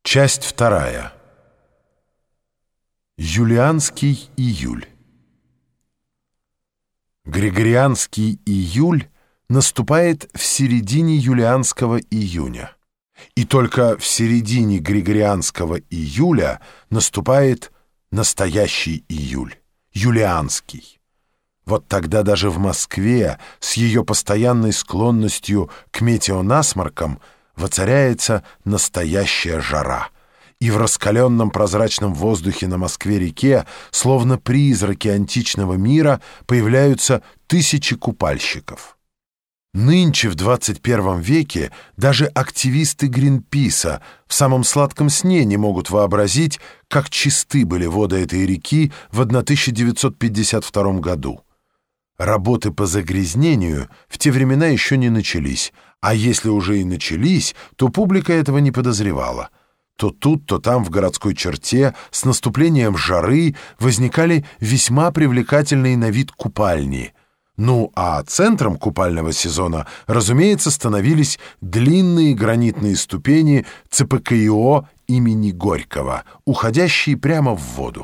Часть вторая. Юлианский июль. Григорианский июль наступает в середине юлианского июня. И только в середине григорианского июля наступает настоящий июль, юлианский. Вот тогда даже в Москве с ее постоянной склонностью к метеонасморкам воцаряется настоящая жара. И в раскаленном прозрачном воздухе на Москве-реке, словно призраки античного мира, появляются тысячи купальщиков. Нынче, в 21 веке, даже активисты Гринписа в самом сладком сне не могут вообразить, как чисты были воды этой реки в 1952 году. Работы по загрязнению в те времена еще не начались, а если уже и начались, то публика этого не подозревала. То тут, то там в городской черте с наступлением жары возникали весьма привлекательные на вид купальни. Ну, а центром купального сезона, разумеется, становились длинные гранитные ступени ЦПКИО имени Горького, уходящие прямо в воду.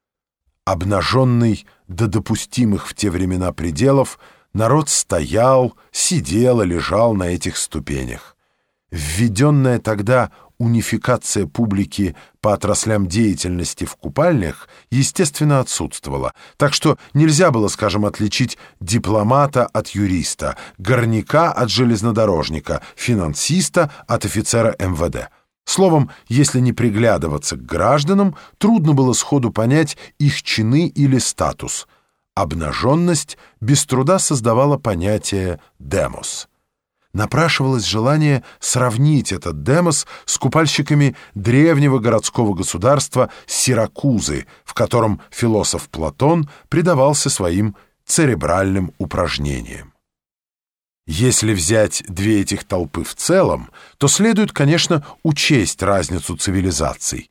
Обнаженный до допустимых в те времена пределов, народ стоял, сидел и лежал на этих ступенях. Введенная тогда унификация публики по отраслям деятельности в купальнях, естественно, отсутствовала, так что нельзя было, скажем, отличить дипломата от юриста, горняка от железнодорожника, финансиста от офицера МВД. Словом, если не приглядываться к гражданам, трудно было сходу понять их чины или статус. Обнаженность без труда создавала понятие «демос». Напрашивалось желание сравнить этот демос с купальщиками древнего городского государства Сиракузы, в котором философ Платон предавался своим церебральным упражнениям. Если взять две этих толпы в целом, то следует, конечно, учесть разницу цивилизаций.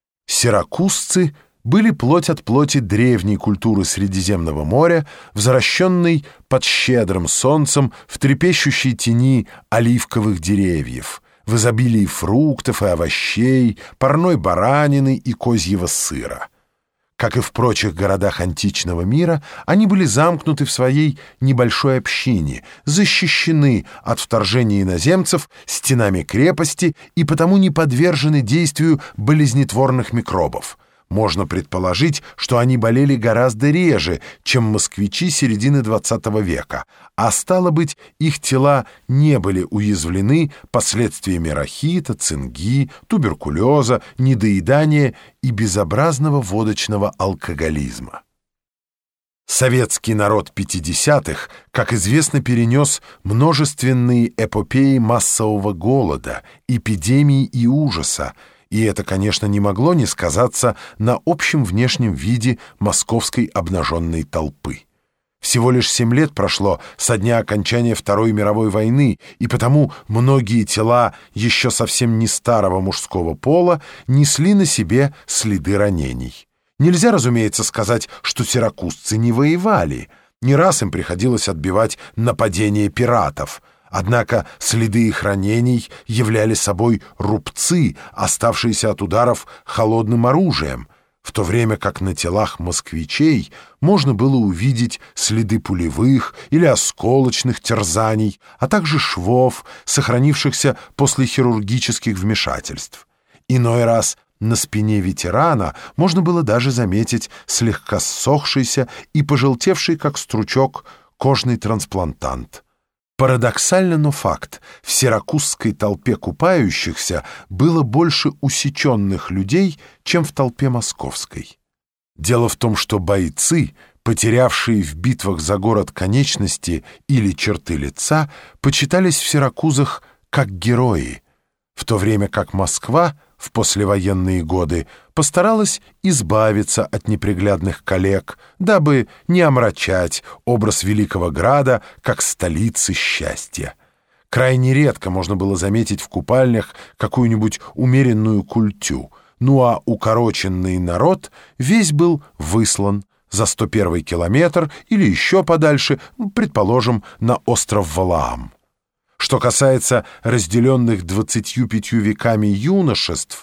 Сиракузцы были плоть от плоти древней культуры Средиземного моря, взращенной под щедрым солнцем в трепещущей тени оливковых деревьев, в изобилии фруктов и овощей, парной баранины и козьего сыра. Как и в прочих городах античного мира, они были замкнуты в своей небольшой общине, защищены от вторжения иноземцев стенами крепости и потому не подвержены действию болезнетворных микробов. Можно предположить, что они болели гораздо реже, чем москвичи середины XX века, а стало быть, их тела не были уязвлены последствиями рахита, цинги, туберкулеза, недоедания и безобразного водочного алкоголизма. Советский народ 50-х, как известно, перенес множественные эпопеи массового голода, эпидемий и ужаса, и это, конечно, не могло не сказаться на общем внешнем виде московской обнаженной толпы. Всего лишь 7 лет прошло со дня окончания Второй мировой войны, и потому многие тела еще совсем не старого мужского пола несли на себе следы ранений. Нельзя, разумеется, сказать, что сиракузцы не воевали. Не раз им приходилось отбивать нападения пиратов. Однако следы их ранений являли собой рубцы, оставшиеся от ударов холодным оружием, в то время как на телах москвичей можно было увидеть следы пулевых или осколочных терзаний, а также швов, сохранившихся после хирургических вмешательств. Иной раз на спине ветерана можно было даже заметить слегка ссохшийся и пожелтевший, как стручок, кожный трансплантант. Парадоксально, но факт: в сиракузской толпе купающихся было больше усеченных людей, чем в толпе московской. Дело в том, что бойцы, потерявшие в битвах за город конечности или черты лица, почитались в Сиракузах как герои, в то время как Москва в послевоенные годы постаралась избавиться от неприглядных коллег, дабы не омрачать образ великого града как столицы счастья. Крайне редко можно было заметить в купальнях какую-нибудь умеренную культю, ну а укороченный народ весь был выслан за 101-й километр или еще подальше, предположим, на остров Валаам. Что касается разделенных 25 веками юношеств,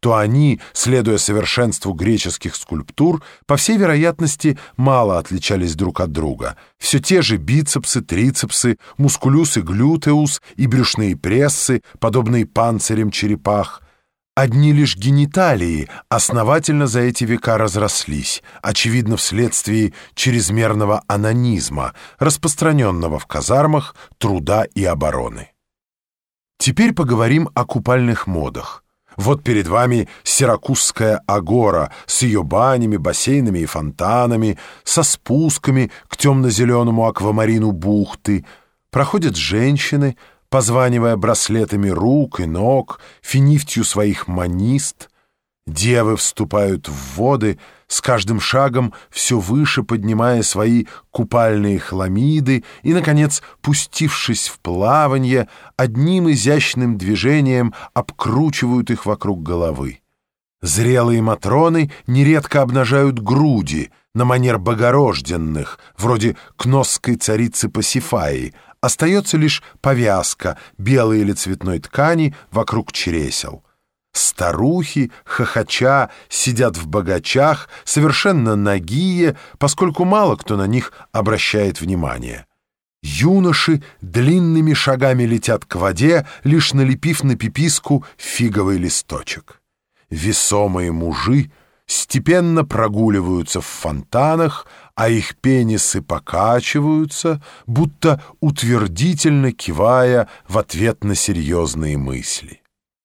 что они, следуя совершенству греческих скульптур, по всей вероятности, мало отличались друг от друга. Все те же бицепсы, трицепсы, мускулюс и глютеус и брюшные прессы, подобные панцирям черепах. Одни лишь гениталии основательно за эти века разрослись, очевидно, вследствие чрезмерного онанизма, распространенного в казармах труда и обороны. Теперь поговорим о купальных модах. Вот перед вами Сиракузская агора с ее банями, бассейнами и фонтанами, со спусками к темно-зеленому аквамарину бухты. Проходят женщины, позванивая браслетами рук и ног, финифтью своих манист. Девы вступают в воды, с каждым шагом все выше поднимая свои купальные хламиды и, наконец, пустившись в плаванье, одним изящным движением обкручивают их вокруг головы. Зрелые матроны нередко обнажают груди на манер богорожденных, вроде кносской царицы Пасифаи. Остается лишь повязка белой или цветной ткани вокруг чресел. Старухи, хохоча, сидят в богачах, совершенно нагие, поскольку мало кто на них обращает внимание. Юноши длинными шагами летят к воде, лишь налепив на пиписку фиговый листочек. Весомые мужи степенно прогуливаются в фонтанах, а их пенисы покачиваются, будто утвердительно кивая в ответ на серьезные мысли.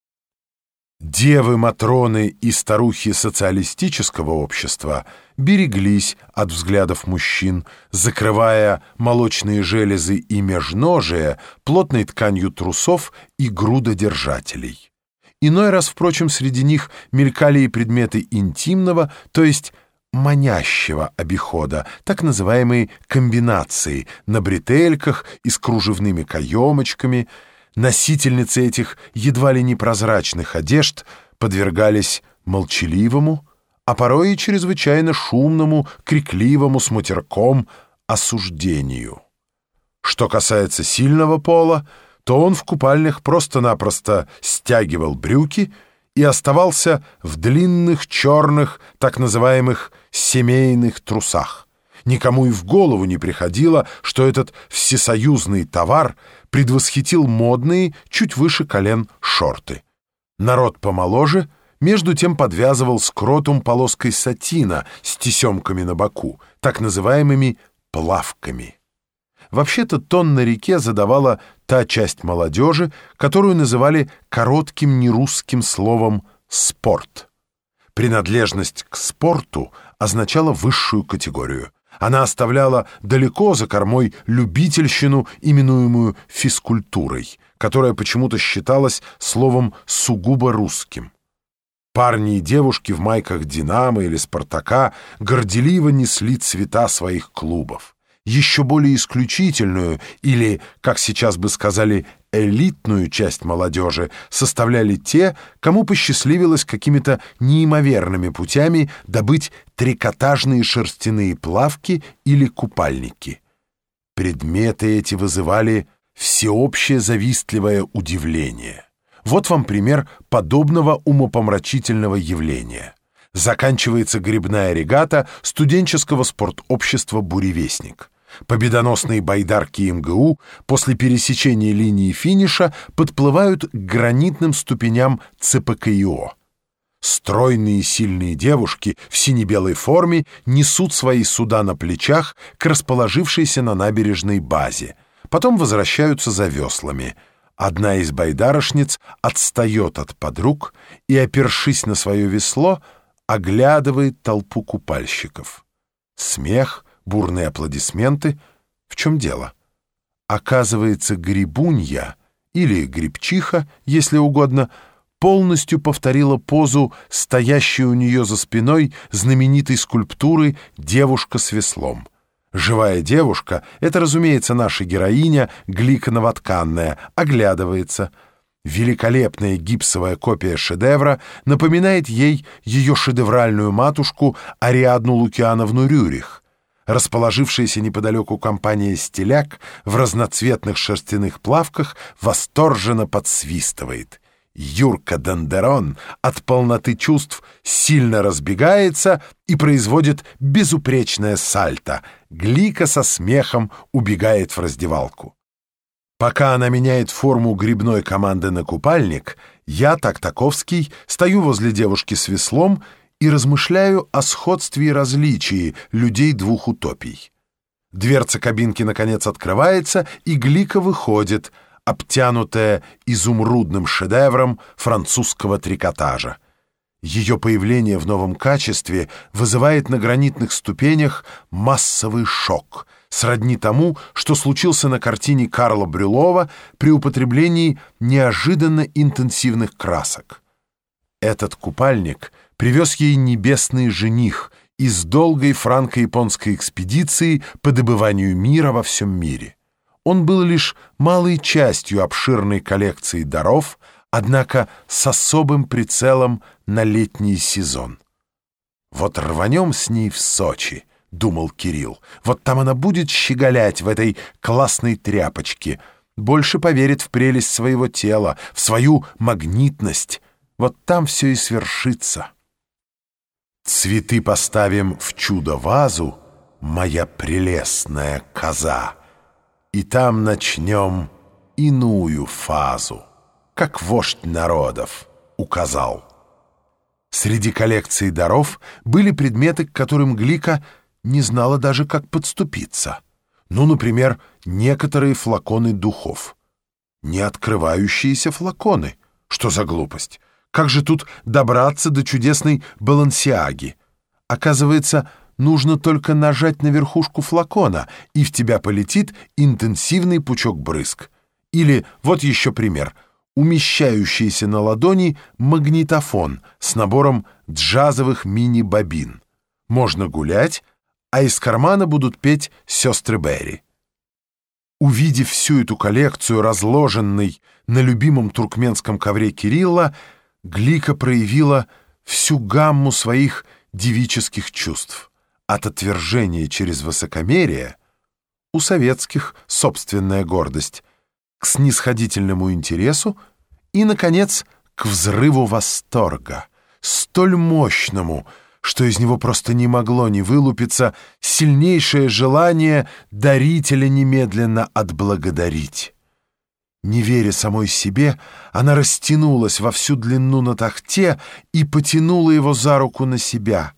Девы, матроны и старухи социалистического общества береглись от взглядов мужчин, закрывая молочные железы и межножие плотной тканью трусов и грудодержателей. Иной раз, впрочем, среди них мелькали и предметы интимного, то есть манящего обихода, так называемые комбинации на бретельках и с кружевными каемочками. Носительницы этих едва ли непрозрачных одежд подвергались молчаливому, а порой и чрезвычайно шумному, крикливому с матерком осуждению. Что касается сильного пола, то он в купальнях просто-напросто стягивал брюки и оставался в длинных черных, так называемых семейных трусах. Никому и в голову не приходило, что этот всесоюзный товар предвосхитил модные, чуть выше колен, шорты. Народ помоложе между тем подвязывал скротум полоской сатина с тесемками на боку, так называемыми плавками. Вообще-то тон на реке задавала та часть молодежи, которую называли коротким нерусским словом «спорт». Принадлежность к спорту означала высшую категорию. Она оставляла далеко за кормой любительщину, именуемую физкультурой, которая почему-то считалась словом сугубо русским. Парни и девушки в майках «Динамо» или «Спартака» горделиво несли цвета своих клубов. Еще более исключительную или, как сейчас бы сказали, элитную часть молодежи составляли те, кому посчастливилось какими-то неимоверными путями добыть трикотажные шерстяные плавки или купальники. Предметы эти вызывали всеобщее завистливое удивление. Вот вам пример подобного умопомрачительного явления. Заканчивается гребная регата студенческого спортобщества «Буревестник». Победоносные байдарки МГУ после пересечения линии финиша подплывают к гранитным ступеням ЦПКИО. Стройные и сильные девушки в сине-белой форме несут свои суда на плечах к расположившейся на набережной базе. Потом возвращаются за веслами. Одна из байдарочниц отстает от подруг и, опершись на свое весло, оглядывает толпу купальщиков. Смех, бурные аплодисменты. В чем дело? Оказывается, гребунья, или гребчиха, если угодно, полностью повторила позу, стоящей у нее за спиной знаменитой скульптуры «Девушка с веслом». Живая девушка — это, разумеется, наша героиня, Глика Новотканная, оглядывается. Великолепная гипсовая копия шедевра напоминает ей ее шедевральную матушку Ариадну Лукиановну Рюрих. Расположившаяся неподалеку компания «Стиляк» в разноцветных шерстяных плавках восторженно подсвистывает. Юрка Дендерон от полноты чувств сильно разбегается и производит безупречное сальто. Глика со смехом убегает в раздевалку. Пока она меняет форму грибной команды на купальник, я, Тактаковский, стою возле девушки с веслом и размышляю о сходстве и различии людей двух утопий. Дверца кабинки наконец открывается, и Глика выходит, обтянутая изумрудным шедевром французского трикотажа. Ее появление в новом качестве вызывает на гранитных ступенях массовый шок, сродни тому, что случился на картине Карла Брюлова при употреблении неожиданно интенсивных красок. Этот купальник привез ей небесный жених из долгой франко-японской экспедиции по добыванию мира во всем мире. Он был лишь малой частью обширной коллекции даров, однако с особым прицелом на летний сезон. «Вот рванем с ней в Сочи», — думал Кирилл. «Вот там она будет щеголять в этой классной тряпочке, больше поверит в прелесть своего тела, в свою магнитность. Вот там все и свершится. Цветы поставим в чудо-вазу, моя прелестная коза, и там начнем иную фазу, как вождь народов указал». Среди коллекции даров были предметы, к которым Глика не знала даже, как подступиться. Ну, например, некоторые флаконы духов. Не открывающиеся флаконы. Что за глупость? Как же тут добраться до чудесной Балансиаги? Оказывается, нужно только нажать на верхушку флакона, и в тебя полетит интенсивный пучок брызг. Или, вот еще пример, умещающийся на ладони магнитофон с набором джазовых мини-бобин. Можно гулять, а из кармана будут петь сестры Берри. Увидев всю эту коллекцию, разложенной на любимом туркменском ковре Кирилла, Глика проявила всю гамму своих девических чувств. От отвержения через высокомерие, у советских собственная гордость, к снисходительному интересу и, наконец, к взрыву восторга, столь мощному, что из него просто не могло не вылупиться сильнейшее желание дарителя немедленно отблагодарить. Не веря самой себе, она растянулась во всю длину на тахте и потянула его за руку на себя.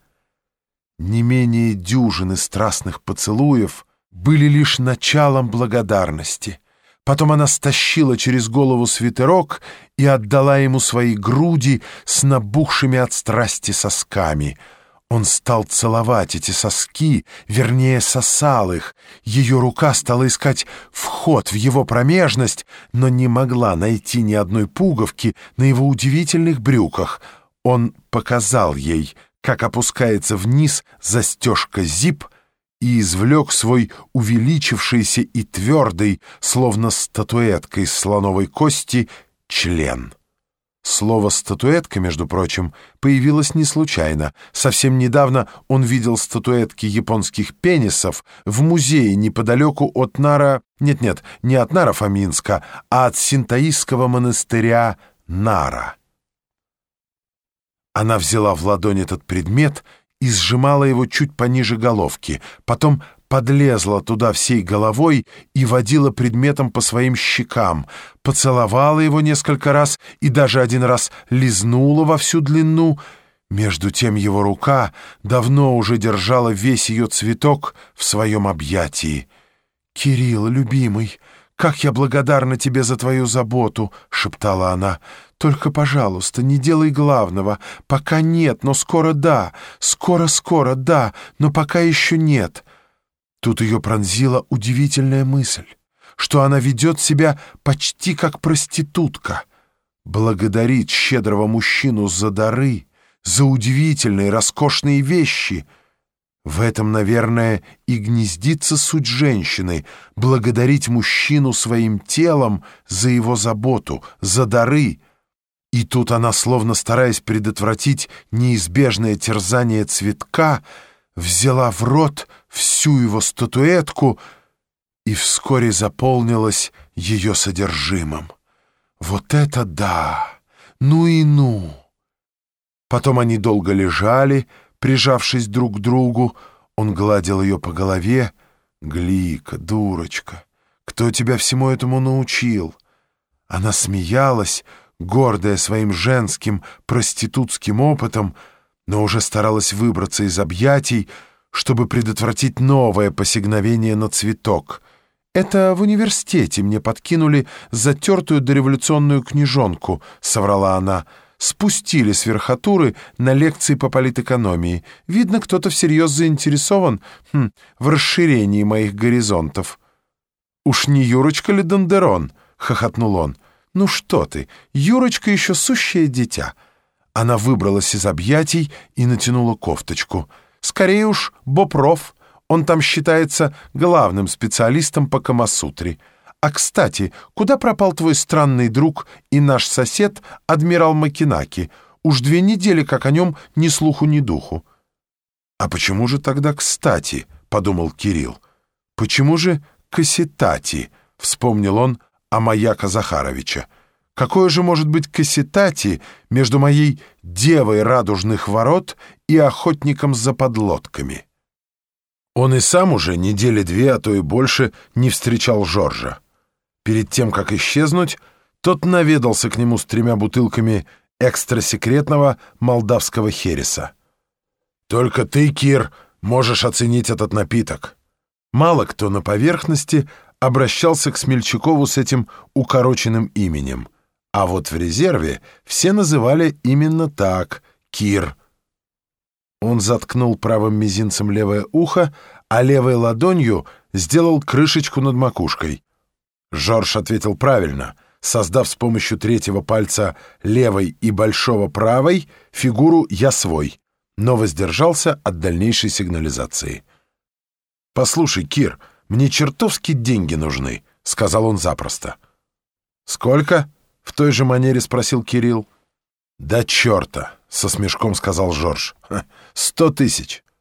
Не менее дюжины страстных поцелуев были лишь началом благодарности. Потом она стащила через голову свитерок и отдала ему свои груди с набухшими от страсти сосками. Он стал целовать эти соски, вернее, сосал их. Ее рука стала искать вход в его промежность, но не могла найти ни одной пуговки на его удивительных брюках. Он показал ей, как опускается вниз застежка зип, и извлек свой увеличившийся и твердый, словно статуэтка из слоновой кости, член. Слово «статуэтка», между прочим, появилось не случайно. Совсем недавно он видел статуэтки японских пенисов в музее неподалеку от Нара... Нет, не от Наро-Фоминска, а от синтоистского монастыря Нара. Она взяла в ладонь этот предмет и сжимала его чуть пониже головки, потом подлезла туда всей головой и водила предметом по своим щекам, поцеловала его несколько раз и даже один раз лизнула во всю длину. Между тем его рука давно уже держала весь ее цветок в своем объятии. «Кирилл, любимый, как я благодарна тебе за твою заботу!» — шептала она. «Только, пожалуйста, не делай главного. Пока нет, но скоро да. Скоро, да, но пока еще нет». Тут ее пронзила удивительная мысль, что она ведет себя почти как проститутка. Благодарит щедрого мужчину за дары, за удивительные, роскошные вещи. В этом, наверное, и гнездится суть женщины — благодарить мужчину своим телом за его заботу, за дары. И тут она, словно стараясь предотвратить неизбежное терзание цветка, взяла в рот всю его статуэтку и вскоре заполнилась ее содержимым. Вот это да! Ну и ну!» Потом они долго лежали, прижавшись друг к другу. Он гладил ее по голове. «Глика, дурочка, кто тебя всему этому научил?» Она смеялась, гордая своим женским проститутским опытом, но уже старалась выбраться из объятий, чтобы предотвратить новое посягновение на цветок. «Это в университете мне подкинули затертую дореволюционную книжонку», — соврала она. «Спустили с верхотуры на лекции по политэкономии. Видно, кто-то всерьез заинтересован в расширении моих горизонтов». «Уж не Юрочка ли Дондерон?» — хохотнул он. «Ну что ты, Юрочка еще сущее дитя». Она выбралась из объятий и натянула кофточку. «Скорее уж Бопров. Он там считается главным специалистом по Камасутре. А, кстати, куда пропал твой странный друг и наш сосед, адмирал Макинаки? Уж 2 недели, как о нем ни слуху, ни духу». «А почему же тогда кстати?» — подумал Кирилл. «Почему же кассетати?» — вспомнил он о Маяка Захаровича. «Какое же может быть кассетати между моей девой радужных ворот и охотником за подлодками?» Он и сам уже 2 недели, а то и больше, не встречал Жоржа. Перед тем, как исчезнуть, тот наведался к нему с 3 бутылками экстрасекретного молдавского хереса. «Только ты, Кир, можешь оценить этот напиток». Мало кто на поверхности обращался к Смельчакову с этим укороченным именем, а вот в резерве все называли именно так — Кир. Он заткнул правым мизинцем левое ухо, а левой ладонью сделал крышечку над макушкой. Жорж ответил правильно, создав с помощью 3-го пальца левой и большого правой фигуру «я свой», но воздержался от дальнейшей сигнализации. «Послушай, Кир, мне чертовски деньги нужны», — сказал он запросто. «Сколько?» — в той же манере спросил Кирилл. «Да черта!» — со смешком сказал Жорж. «100 000.